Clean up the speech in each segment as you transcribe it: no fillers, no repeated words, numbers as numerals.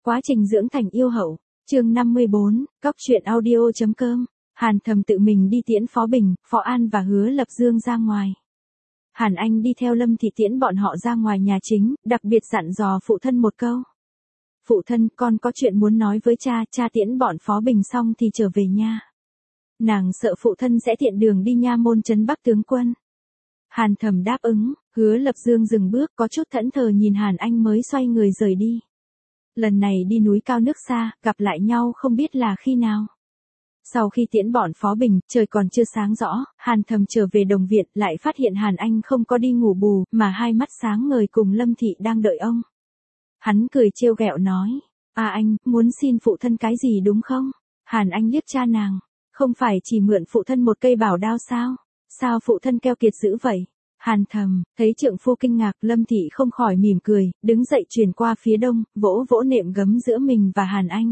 Quá trình dưỡng thành yêu hậu. Chương 54, Cóc truyện audio.com. Hàn Thầm tự mình đi tiễn Phó Bình, Phó An và Hứa Lập Dương ra ngoài. Hàn Anh đi theo Lâm Thị tiễn bọn họ ra ngoài nhà chính, đặc biệt dặn dò phụ thân một câu. Phụ thân, con có chuyện muốn nói với cha tiễn bọn Phó Bình xong thì trở về nha. Nàng sợ phụ thân sẽ tiện đường đi nha môn trấn Bắc tướng quân. Hàn Thầm đáp ứng, Hứa Lập Dương dừng bước có chút thẫn thờ nhìn Hàn Anh mới xoay người rời đi. Lần này đi núi cao nước xa, gặp lại nhau không biết là khi nào. Sau khi tiễn bọn Phó Bình, trời còn chưa sáng rõ, Hàn Thầm trở về đồng viện lại phát hiện Hàn Anh không có đi ngủ bù, mà hai mắt sáng ngời cùng Lâm Thị đang đợi ông. Hắn cười trêu ghẹo nói, anh, muốn xin phụ thân cái gì đúng không? Hàn Anh liếc cha nàng, không phải chỉ mượn phụ thân một cây bảo đao sao? Sao phụ thân keo kiệt dữ vậy? Hàn Thầm, thấy trượng phu kinh ngạc, Lâm Thị không khỏi mỉm cười, đứng dậy chuyển qua phía đông, vỗ vỗ nệm gấm giữa mình và Hàn Anh.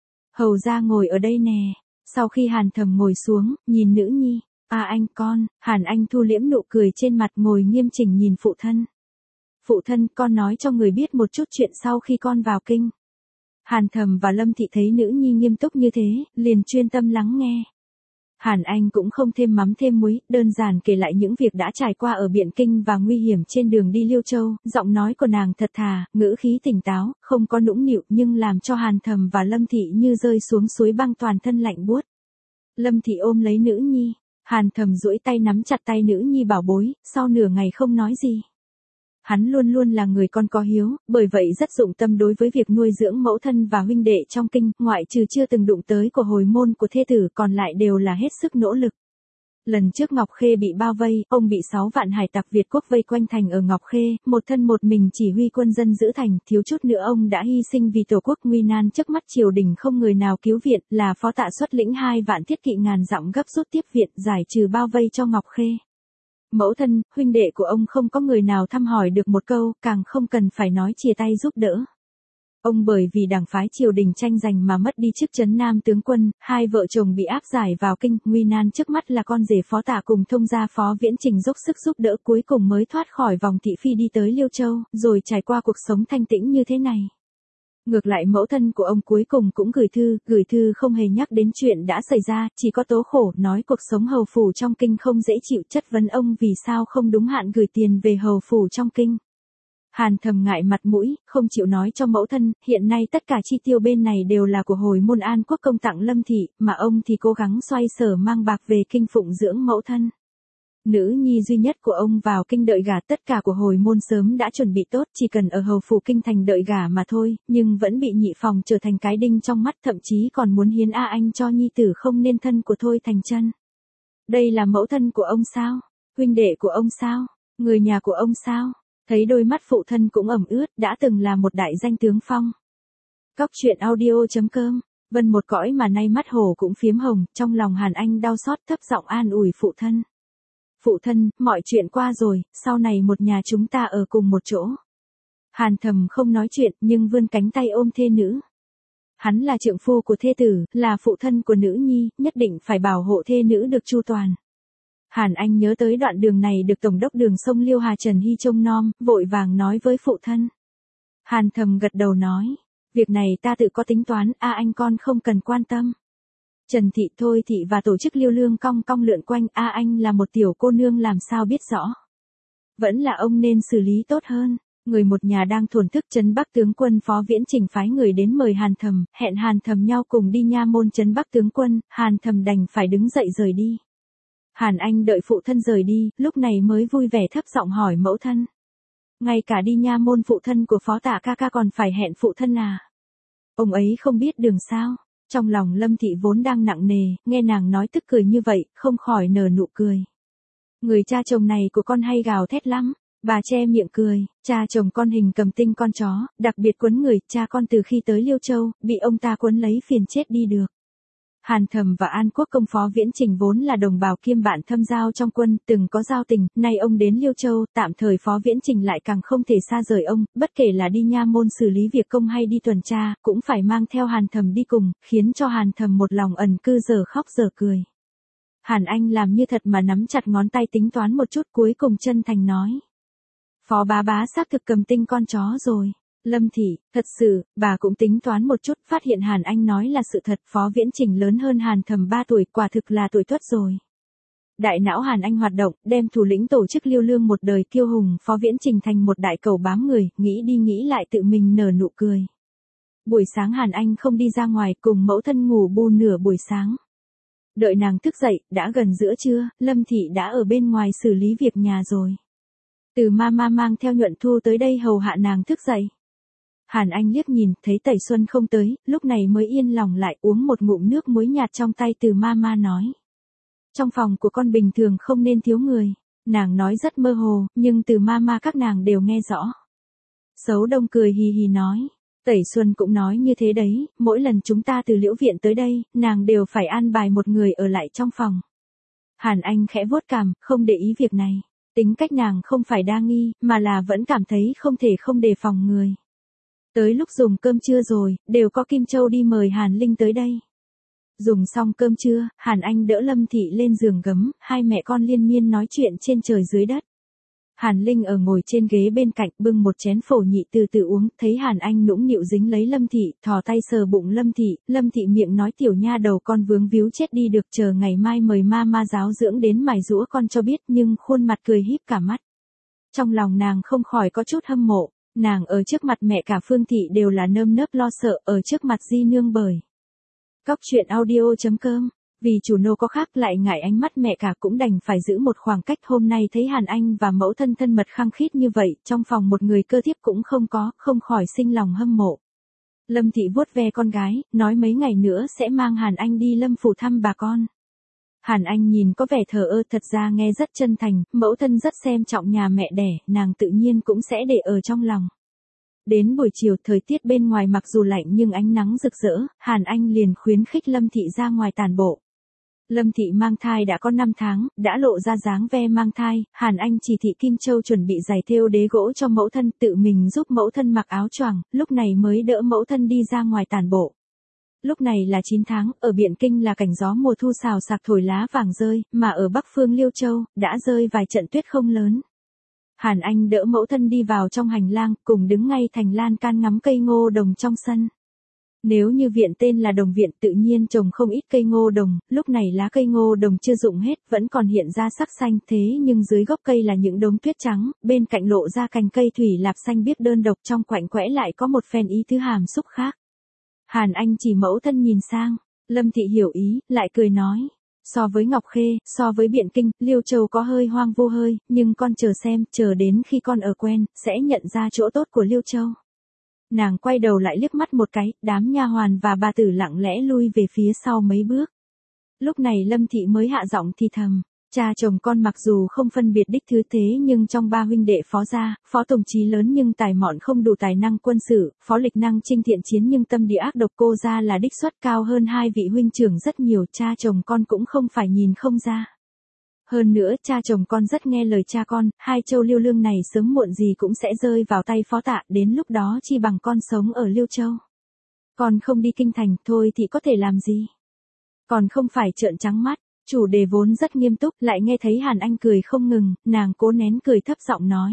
Hầu ra ngồi ở đây nè. Sau khi Hàn Thầm ngồi xuống, nhìn nữ nhi, anh con, Hàn Anh thu liễm nụ cười trên mặt ngồi nghiêm chỉnh nhìn phụ thân. Phụ thân, con nói cho người biết một chút chuyện sau khi con vào kinh. Hàn Thầm và Lâm Thị thấy nữ nhi nghiêm túc như thế, liền chuyên tâm lắng nghe. Hàn Anh cũng không thêm mắm thêm muối, đơn giản kể lại những việc đã trải qua ở Biện Kinh và nguy hiểm trên đường đi Liêu Châu, giọng nói của nàng thật thà, ngữ khí tỉnh táo, không có nũng nịu nhưng làm cho Hàn Thầm và Lâm Thị như rơi xuống suối băng toàn thân lạnh buốt. Lâm Thị ôm lấy nữ nhi, Hàn Thầm duỗi tay nắm chặt tay nữ nhi bảo bối, sau nửa ngày không nói gì. Hắn luôn luôn là người con có hiếu, bởi vậy rất dụng tâm đối với việc nuôi dưỡng mẫu thân và huynh đệ trong kinh, ngoại trừ chưa từng đụng tới của hồi môn của thê tử còn lại đều là hết sức nỗ lực. Lần trước Ngọc Khê bị bao vây, ông bị 6 vạn hải tặc Việt quốc vây quanh thành ở Ngọc Khê, một thân một mình chỉ huy quân dân giữ thành, thiếu chút nữa ông đã hy sinh vì tổ quốc nguy nan trước mắt triều đình không người nào cứu viện, là Phó Tạ xuất lĩnh 2 vạn thiết kỵ ngàn dặm gấp rút tiếp viện, giải trừ bao vây cho Ngọc Khê. Mẫu thân, huynh đệ của ông không có người nào thăm hỏi được một câu, càng không cần phải nói chia tay giúp đỡ. Ông bởi vì đảng phái triều đình tranh giành mà mất đi chức trấn Nam tướng quân, hai vợ chồng bị áp giải vào kinh, nguy nan trước mắt là con rể Phó Tạ cùng thông gia Phó Viễn Trình dốc sức giúp đỡ cuối cùng mới thoát khỏi vòng thị phi đi tới Liêu Châu, rồi trải qua cuộc sống thanh tĩnh như thế này. Ngược lại mẫu thân của ông cuối cùng cũng gửi thư không hề nhắc đến chuyện đã xảy ra, chỉ có tố khổ, nói cuộc sống hầu phủ trong kinh không dễ chịu, chất vấn ông vì sao không đúng hạn gửi tiền về hầu phủ trong kinh. Hàn Thầm ngại mặt mũi, không chịu nói cho mẫu thân, hiện nay tất cả chi tiêu bên này đều là của hồi môn An Quốc công tặng Lâm Thị, mà ông thì cố gắng xoay sở mang bạc về kinh phụng dưỡng mẫu thân. Nữ nhi duy nhất của ông vào kinh đợi gả, tất cả của hồi môn sớm đã chuẩn bị tốt, chỉ cần ở hầu phủ kinh thành đợi gả mà thôi, nhưng vẫn bị nhị phòng trở thành cái đinh trong mắt, thậm chí còn muốn hiến anh cho nhi tử không nên thân của Thôi Thành Chân. Đây là mẫu thân của ông sao? Huynh đệ của ông sao? Người nhà của ông sao? Thấy đôi mắt phụ thân cũng ẩm ướt, đã từng là một đại danh tướng phong. Cóc truyện audio.com. Vân một cõi mà nay mắt hồ cũng phiếm hồng, trong lòng Hàn Anh đau xót thấp giọng an ủi phụ thân. Phụ thân, mọi chuyện qua rồi, sau này một nhà chúng ta ở cùng một chỗ. Hàn Thầm không nói chuyện, nhưng vươn cánh tay ôm thê nữ. Hắn là trượng phu của thê tử, là phụ thân của nữ nhi, nhất định phải bảo hộ thê nữ được chu toàn. Hàn Anh nhớ tới đoạn đường này được Tổng đốc đường sông Liêu Hà Trần Hy trông nom, vội vàng nói với phụ thân. Hàn Thầm gật đầu nói, việc này ta tự có tính toán, anh con không cần quan tâm. Trần Thị, Thôi Thị và tổ chức Liêu Lương cong cong lượn quanh, anh là một tiểu cô nương làm sao biết rõ. Vẫn là ông nên xử lý tốt hơn. Người một nhà đang thổn thức, trấn Bắc tướng quân Phó Viễn Trình phái người đến mời Hàn Thầm, hẹn Hàn Thầm nhau cùng đi nha môn trấn Bắc tướng quân, Hàn Thầm đành phải đứng dậy rời đi. Hàn Anh đợi phụ thân rời đi, lúc này mới vui vẻ thấp giọng hỏi mẫu thân. Ngay cả đi nha môn phụ thân của Phó Tạ ca còn phải hẹn phụ thân à? Ông ấy không biết đường sao? Trong lòng Lâm Thị vốn đang nặng nề, nghe nàng nói tức cười như vậy, không khỏi nở nụ cười. Người cha chồng này của con hay gào thét lắm. Bà che miệng cười, cha chồng con hình cầm tinh con chó, đặc biệt quấn người, cha con từ khi tới Liêu Châu, bị ông ta quấn lấy phiền chết đi được. Hàn Thầm và An Quốc công Phó Viễn Trình vốn là đồng bào kiêm bạn thâm giao trong quân, từng có giao tình, nay ông đến Liêu Châu, tạm thời Phó Viễn Trình lại càng không thể xa rời ông, bất kể là đi nha môn xử lý việc công hay đi tuần tra, cũng phải mang theo Hàn Thầm đi cùng, khiến cho Hàn Thầm một lòng ẩn cư giờ khóc giờ cười. Hàn Anh làm như thật mà nắm chặt ngón tay tính toán một chút, cuối cùng chân thành nói. Phó bá bá xác thực cầm tinh con chó rồi. Lâm Thị, thật sự, bà cũng tính toán một chút, phát hiện Hàn Anh nói là sự thật, Phó Viễn Trình lớn hơn Hàn Thầm 3 tuổi, quả thực là tuổi tuất rồi. Đại não Hàn Anh hoạt động, đem thủ lĩnh tổ chức Liêu Lương một đời kiêu hùng Phó Viễn Trình thành một đại cầu bám người, nghĩ đi nghĩ lại tự mình nở nụ cười. Buổi sáng Hàn Anh không đi ra ngoài, cùng mẫu thân ngủ bù nửa buổi sáng. Đợi nàng thức dậy, đã gần giữa trưa, Lâm Thị đã ở bên ngoài xử lý việc nhà rồi. Từ mama mang theo Nhuận Thu tới đây hầu hạ nàng thức dậy. Hàn Anh liếc nhìn, thấy Tẩy Xuân không tới, lúc này mới yên lòng lại, uống một ngụm nước muối nhạt trong tay Từ mama nói. Trong phòng của con bình thường không nên thiếu người. Nàng nói rất mơ hồ, nhưng Từ mama các nàng đều nghe rõ. Sấu Đông cười hì hì nói. Tẩy Xuân cũng nói như thế đấy, mỗi lần chúng ta từ Liễu viện tới đây, nàng đều phải an bài một người ở lại trong phòng. Hàn Anh khẽ vuốt cằm, không để ý việc này. Tính cách nàng không phải đa nghi, mà là vẫn cảm thấy không thể không đề phòng người. Tới lúc dùng cơm trưa rồi, đều có Kim Châu đi mời Hàn Linh tới đây. Dùng xong cơm trưa, Hàn Anh đỡ Lâm Thị lên giường gấm, hai mẹ con liên miên nói chuyện trên trời dưới đất. Hàn Linh ở ngồi trên ghế bên cạnh bưng một chén phổ nhị từ từ uống, thấy Hàn Anh nũng nịu dính lấy Lâm Thị, thò tay sờ bụng Lâm Thị miệng nói tiểu nha đầu con vướng víu chết đi được, chờ ngày mai mời ma giáo dưỡng đến mài giũa con cho biết, nhưng khuôn mặt cười híp cả mắt. Trong lòng nàng không khỏi có chút hâm mộ, nàng ở trước mặt mẹ cả Phương Thị đều là nơm nớp lo sợ, ở trước mặt Di Nương bởi. Cóc truyện audio.com. Vì chủ nô có khác lại ngại ánh mắt mẹ cả cũng đành phải giữ một khoảng cách, hôm nay thấy Hàn Anh và mẫu thân thân mật khăng khít như vậy, trong phòng một người cơ thiếp cũng không có, không khỏi sinh lòng hâm mộ. Lâm Thị vuốt ve con gái, nói mấy ngày nữa sẽ mang Hàn Anh đi Lâm phủ thăm bà con. Hàn Anh nhìn có vẻ thờ ơ, thật ra nghe rất chân thành, mẫu thân rất xem trọng nhà mẹ đẻ, nàng tự nhiên cũng sẽ để ở trong lòng. Đến buổi chiều thời tiết bên ngoài mặc dù lạnh nhưng ánh nắng rực rỡ, Hàn Anh liền khuyến khích Lâm Thị ra ngoài tản bộ. Lâm Thị mang thai đã có 5 tháng, đã lộ ra dáng ve mang thai, Hàn Anh chỉ thị Kim Châu chuẩn bị giày thêu đế gỗ cho mẫu thân, tự mình giúp mẫu thân mặc áo choàng, lúc này mới đỡ mẫu thân đi ra ngoài tản bộ. Lúc này là 9 tháng, ở Biện Kinh là cảnh gió mùa thu xào xạc thổi lá vàng rơi, mà ở Bắc phương Liêu Châu, đã rơi vài trận tuyết không lớn. Hàn Anh đỡ mẫu thân đi vào trong hành lang, cùng đứng ngay thành lan can ngắm cây ngô đồng trong sân. Nếu như viện tên là đồng viện tự nhiên trồng không ít cây ngô đồng, lúc này lá cây ngô đồng chưa rụng hết, vẫn còn hiện ra sắc xanh, thế nhưng dưới gốc cây là những đống tuyết trắng, bên cạnh lộ ra cành cây thủy lạp xanh biếc đơn độc, trong quạnh quẽ lại có một phen ý tứ hàm xúc khác. Hàn Anh chỉ mẫu thân nhìn sang, Lâm Thị hiểu ý, lại cười nói. So với Ngọc Khê, so với Biện Kinh, Liêu Châu có hơi hoang vu hơi, nhưng con chờ xem, chờ đến khi con ở quen, sẽ nhận ra chỗ tốt của Liêu Châu. Nàng quay đầu lại liếc mắt một cái, đám nha hoàn và bà tử lặng lẽ lui về phía sau mấy bước. Lúc này Lâm Thị mới hạ giọng thì thầm, cha chồng con mặc dù không phân biệt đích thứ thế nhưng trong ba huynh đệ Phó gia, Phó Tổng Chí lớn nhưng tài mọn không đủ tài năng quân sự, Phó Lịch năng chinh thiện chiến nhưng tâm địa ác độc, cô gia là đích xuất cao hơn hai vị huynh trưởng rất nhiều, cha chồng con cũng không phải nhìn không ra. Hơn nữa cha chồng con rất nghe lời cha con, hai châu Liêu Lương này sớm muộn gì cũng sẽ rơi vào tay Phó Tạ, đến lúc đó chi bằng con sống ở Liêu Châu. Con không đi kinh thành thôi thì có thể làm gì? Còn không phải trợn trắng mắt. Chủ đề vốn rất nghiêm túc, lại nghe thấy Hàn Anh cười không ngừng, nàng cố nén cười thấp giọng nói.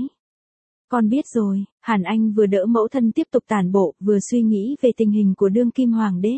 Con biết rồi. Hàn Anh vừa đỡ mẫu thân tiếp tục tản bộ, vừa suy nghĩ về tình hình của đương kim hoàng đế.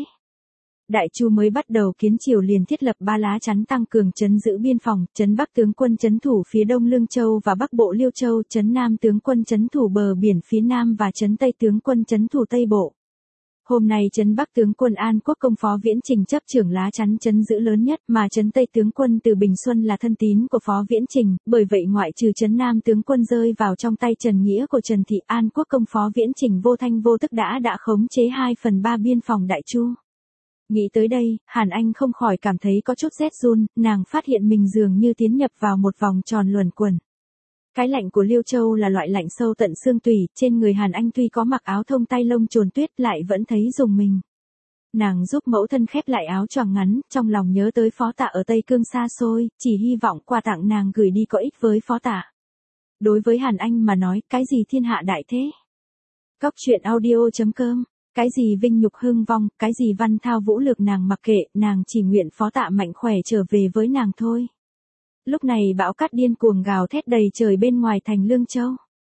Đại Chu mới bắt đầu kiến triều liền thiết lập 3 lá chắn tăng cường trấn giữ biên phòng, trấn Bắc tướng quân trấn thủ phía đông Lương Châu và Bắc bộ Liêu Châu, trấn Nam tướng quân trấn thủ bờ biển phía nam và trấn Tây tướng quân trấn thủ Tây bộ. Hôm nay trấn Bắc tướng quân An Quốc công Phó Viễn Trình chấp trưởng lá chắn trấn giữ lớn nhất, mà trấn Tây tướng quân Từ Bình Xuân là thân tín của Phó Viễn Trình, bởi vậy ngoại trừ trấn Nam tướng quân rơi vào trong tay Trần Nghĩa của Trần Thị, An Quốc công Phó Viễn Trình vô thanh vô tức đã khống chế 2/3 biên phòng Đại Chu. Nghĩ tới đây, Hàn Anh không khỏi cảm thấy có chút rét run, nàng phát hiện mình dường như tiến nhập vào một vòng tròn luẩn quẩn. Cái lạnh của Liêu Châu là loại lạnh sâu tận xương tủy, trên người Hàn Anh tuy có mặc áo thông tay lông trồn tuyết lại vẫn thấy rùng mình. Nàng giúp mẫu thân khép lại áo choàng ngắn, trong lòng nhớ tới Phó Tạ ở Tây Cương xa xôi, chỉ hy vọng quà tặng nàng gửi đi có ích với Phó Tạ. Đối với Hàn Anh mà nói, cái gì thiên hạ đại thế? Cóc truyện audio.com. Cái gì vinh nhục hưng vong, cái gì văn thao vũ lược nàng mặc kệ, nàng chỉ nguyện Phó Tạ mạnh khỏe trở về với nàng thôi. Lúc này bão cát điên cuồng gào thét đầy trời bên ngoài thành Lương Châu.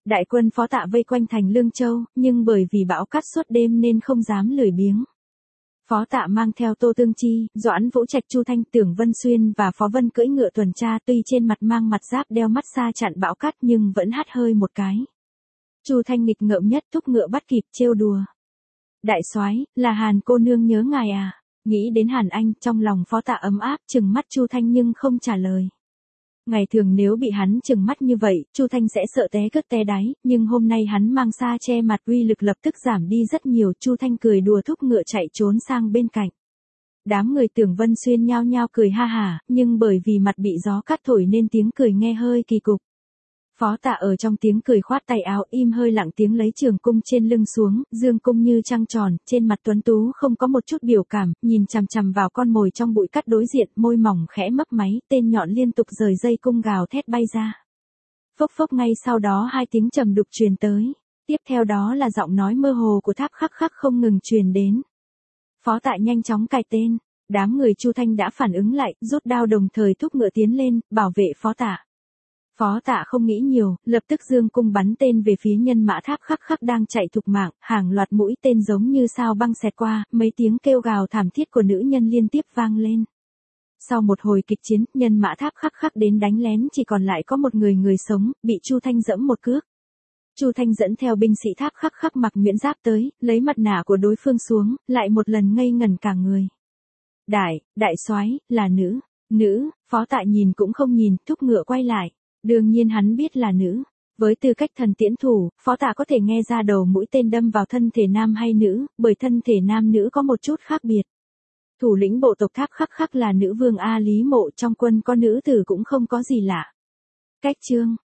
Đại quân Phó Tạ vây quanh thành Lương Châu, nhưng bởi vì bão cát suốt đêm nên không dám lười biếng. Phó Tạ mang theo Tô Tương Chi, Doãn Vũ Trạch, Chu Thanh, Tưởng Vân Xuyên và Phó Vân cưỡi ngựa tuần tra, tuy trên mặt mang mặt giáp đeo mắt xa chặn bão cát nhưng vẫn hắt hơi một cái. Chu Thanh nghịch ngợm nhất, thúc ngựa bắt kịp trêu đùa. Đại soái, là Hàn cô nương nhớ ngài à? Nghĩ đến Hàn Anh, trong lòng Phó Tạ ấm áp, trừng mắt Chu Thanh nhưng không trả lời. Ngày thường nếu bị hắn trừng mắt như vậy, Chu Thanh sẽ sợ té cất té đáy, nhưng hôm nay hắn mang sa che mặt, uy lực lập tức giảm đi rất nhiều. Chu Thanh cười đùa thúc ngựa chạy trốn sang bên cạnh. Đám người Tưởng Vân Xuyên nhao nhao cười ha hả, nhưng bởi vì mặt bị gió cát thổi nên tiếng cười nghe hơi kỳ cục. Phó Tạ ở trong tiếng cười khoát tay áo, im hơi lặng tiếng lấy trường cung trên lưng xuống, dương cung như trăng tròn, trên mặt tuấn tú không có một chút biểu cảm, nhìn chằm chằm vào con mồi trong bụi cát đối diện, môi mỏng khẽ mấp máy, tên nhọn liên tục rời dây cung gào thét bay ra. Phốc phốc, ngay sau đó hai tiếng trầm đục truyền tới, tiếp theo đó là giọng nói mơ hồ của Tháp Khắc Khắc không ngừng truyền đến. Phó Tạ nhanh chóng cài tên, đám người Chu Thanh đã phản ứng lại, rút đao đồng thời thúc ngựa tiến lên, bảo vệ Phó Tạ. Phó Tạ không nghĩ nhiều, lập tức dương cung bắn tên về phía nhân mã Tháp Khắc Khắc đang chạy thục mạng, hàng loạt mũi tên giống như sao băng xẹt qua, mấy tiếng kêu gào thảm thiết của nữ nhân liên tiếp vang lên. Sau một hồi kịch chiến, nhân mã Tháp Khắc Khắc đến đánh lén chỉ còn lại có một người sống, bị Chu Thanh dẫm một cước. Chu Thanh dẫn theo binh sĩ Tháp Khắc Khắc mặc nhuyễn giáp tới, lấy mặt nạ của đối phương xuống, lại một lần ngây ngẩn cả người. Đại soái, là nữ, Phó Tạ nhìn cũng không nhìn, thúc ngựa quay lại. Đương nhiên hắn biết là nữ. Với tư cách thần tiễn thủ, Phó Tạ có thể nghe ra đầu mũi tên đâm vào thân thể nam hay nữ, bởi thân thể nam nữ có một chút khác biệt. Thủ lĩnh bộ tộc Tháp Khắc Khắc là nữ vương A Lý Mộ, trong quân có nữ tử cũng không có gì lạ. Cách chương